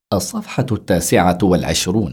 الصفحة 29.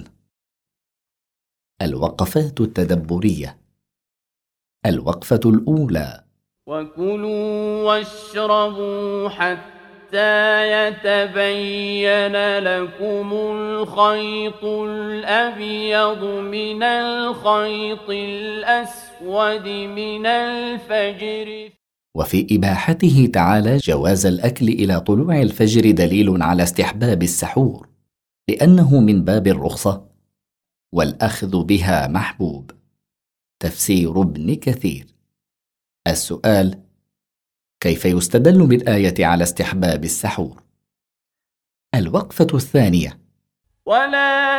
الوقفات التدبرية. الوقفة الأولى: وكلوا واشربوا حتى يتبين لكم الخيط الأبيض من الخيط الأسود من الفجر. وفي إباحته تعالى جواز الأكل إلى طلوع الفجر دليل على استحباب السحور، لأنه من باب الرخصة، والأخذ بها محبوب. تفسير ابن كثير. السؤال: كيف يستدل بالآية على استحباب السحور؟ الوقفة الثانية: ولا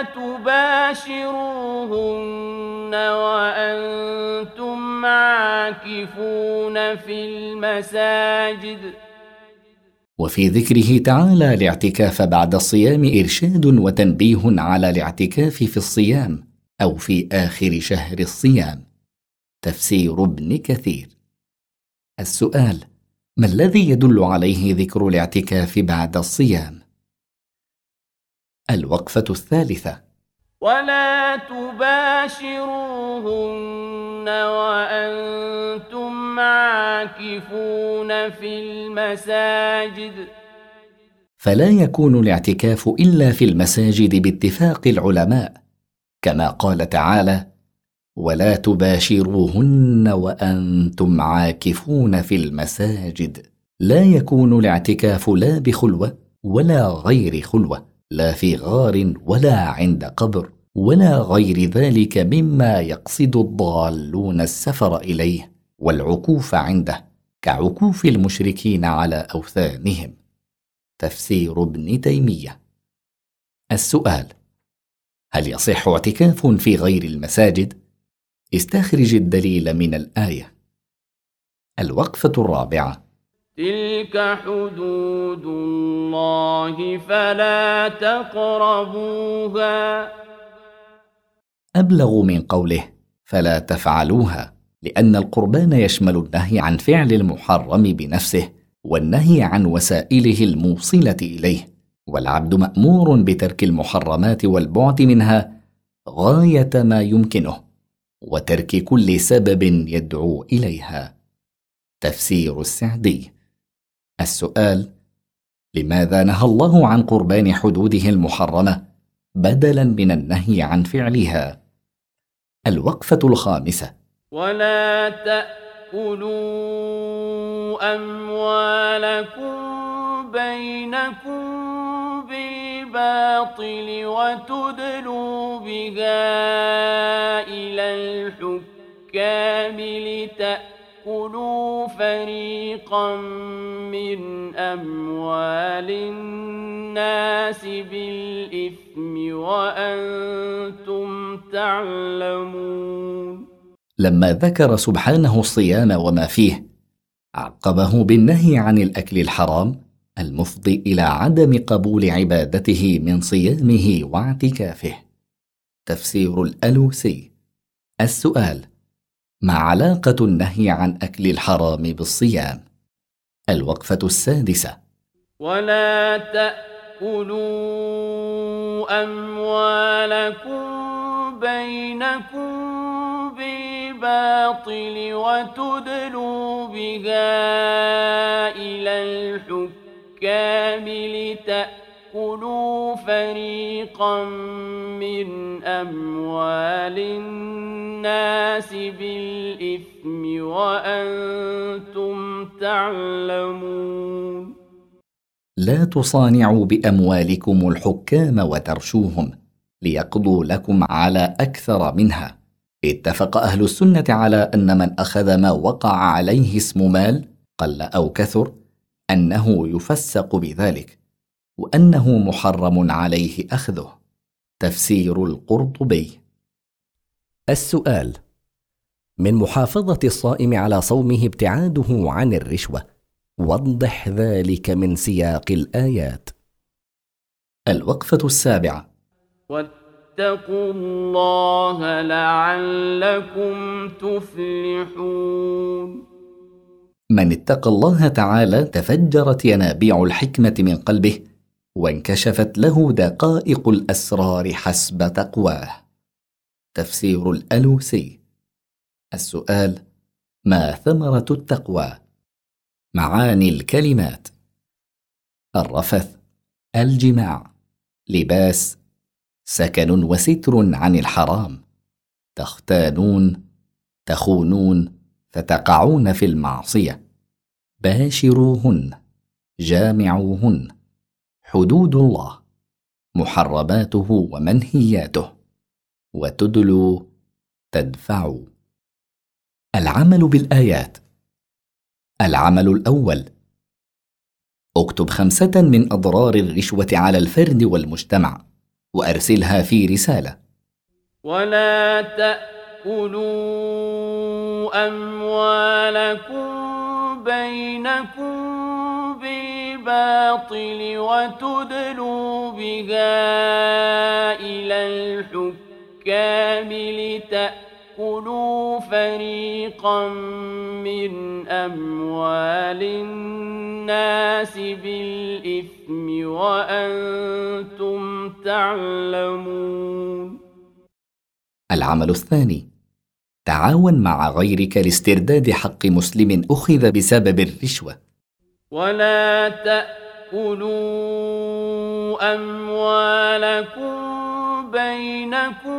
تباشروهن وأنتم عاكفون في المساجد. وفي ذكره تعالى الاعتكاف بعد الصيام إرشاد وتنبيه على الاعتكاف في الصيام أو في آخر شهر الصيام. تفسير ابن كثير. السؤال: ما الذي يدل عليه ذكر الاعتكاف بعد الصيام؟ الوقفة الثالثة: ولا تباشروهن وأنتم عاكفون في المساجد. فلا يكون الاعتكاف إلا في المساجد باتفاق العلماء، كما قال تعالى: ولا تباشروهن وأنتم عاكفون في المساجد. لا يكون الاعتكاف لا بخلوة ولا غير خلوة، لا في غار ولا عند قبر ولا غير ذلك مما يقصد الضالون السفر إليه والعكوف عنده، كعكوف المشركين على أوثانهم. تفسير ابن تيمية. السؤال: هل يصح اعتكاف في غير المساجد؟ استخرج الدليل من الآية. الوقفة الرابعة: تلك حدود الله فلا تقربوها. أبلغ من قوله فلا تفعلوها، لأن القربان يشمل النهي عن فعل المحرم بنفسه والنهي عن وسائله الموصلة إليه، والعبد مأمور بترك المحرمات والبعد منها غاية ما يمكنه، وترك كل سبب يدعو إليها. تفسير السعدي. السؤال: لماذا نهى الله عن قربان حدوده المحرمة بدلا من النهي عن فعلها؟ الوقفة الخامسة: ولا تأكلوا أموالكم بينكم بالباطل وتدلوا بها إلى الحكام لتأكلوا فريقا من أموال الناس بالإثم وأنتم تعلمون. لما ذكر سبحانه الصيام وما فيه، عقبه بالنهي عن الأكل الحرام المفضي إلى عدم قبول عبادته من صيامه واعتكافه. تفسير الألوسي. السؤال: ما علاقة النهي عن أكل الحرام بالصيام؟ الوقفة السادسة: ولا تأكلوا أموالكم بينكم بالباطل وتدلوا بها إلى الحكام لتأكلوا فريقا من أموال الناس بالإثم وأنتم تعلمون. لا تصانعوا بأموالكم الحكام وترشوهم ليقضوا لكم على أكثر منها. اتفق أهل السنة على أن من أخذ ما وقع عليه اسم مال قل أو كثر أنه يفسق بذلك، وأنه محرم عليه أخذه. تفسير القرطبي. السؤال: من محافظة الصائم على صومه ابتعاده عن الرشوة، وضح ذلك من سياق الآيات. الوقفة السابعة: واتقوا الله لعلكم تفلحون. من اتقى الله تعالى تفجرت ينابيع الحكمة من قلبه، وانكشفت له دقائق الأسرار حسب تقواه. تفسير الألوسي. السؤال: ما ثمرة التقوى؟ معاني الكلمات: الرفث، الجماع، لباس، سكن وستر عن الحرام. تختانون، تخونون فتقعون في المعصية. باشروهن، جامعوهن. حدود الله، محرماته ومنهياته. وتدلوا، تدفعوا. العمل بالآيات. العمل الأول: اكتب 5 من أضرار الرشوة على الفرد والمجتمع، وأرسلها في رسالة. ولا تأكلوا أموالكم بينكم بالباطل وتدلوا بها إلى الحكام لتأكلوا فريقا من أموال الناس بالإثم وأنتم تعلمون. العمل الثاني: تعاون مع غيرك لاسترداد حق مسلم أخذ بسبب الرشوة. ولا تأكلوا أموالكم بينكم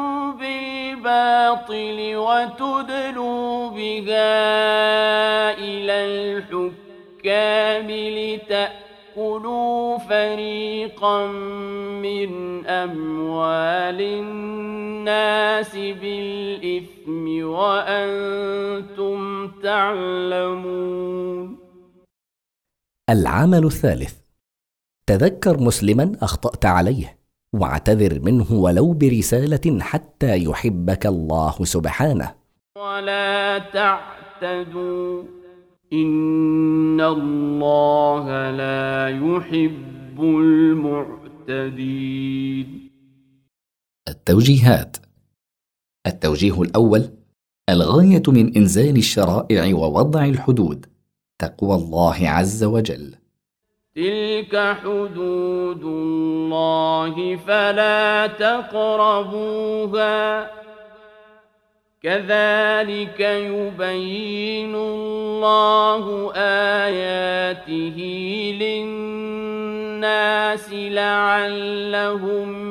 بالباطل وتدلوا بها إلى الحكام لتأكلوا فريقا من أموال الناس بالإثم وأنتم تعلمون. العمل الثالث: تذكر مسلما أخطأت عليه، واعتذر منه ولو برسالة حتى يحبك الله سبحانه. ولا تعتدوا إن الله لا يحب المعتدين. التوجيهات. التوجيه الأول: الغاية من إنزال الشرائع ووضع الحدود تقوى الله عز وجل. تلك حدود الله فلا تقربوها كذلك يبين الله آياته للناس لعلهم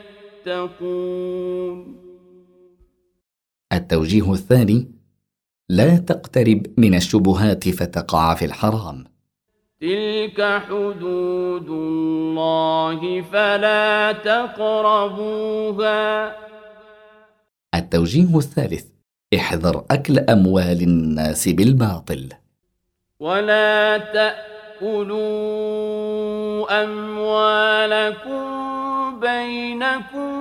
يتقون. التوجيه الثاني: لا تقترب من الشبهات فتقع في الحرام. تلك حدود الله فلا تقربوها. التوجيه الثالث: احذر أكل أموال الناس بالباطل. ولا تأكلوا أموالكم بينكم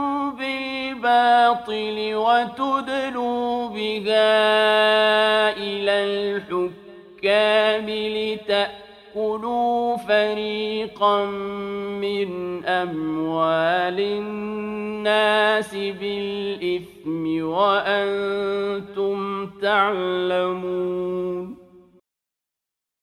بالباطل وتدلوا بها إلى الحكام لتأكلوا فريقا من أموال الناس بالإثم وأنتم تعلمون.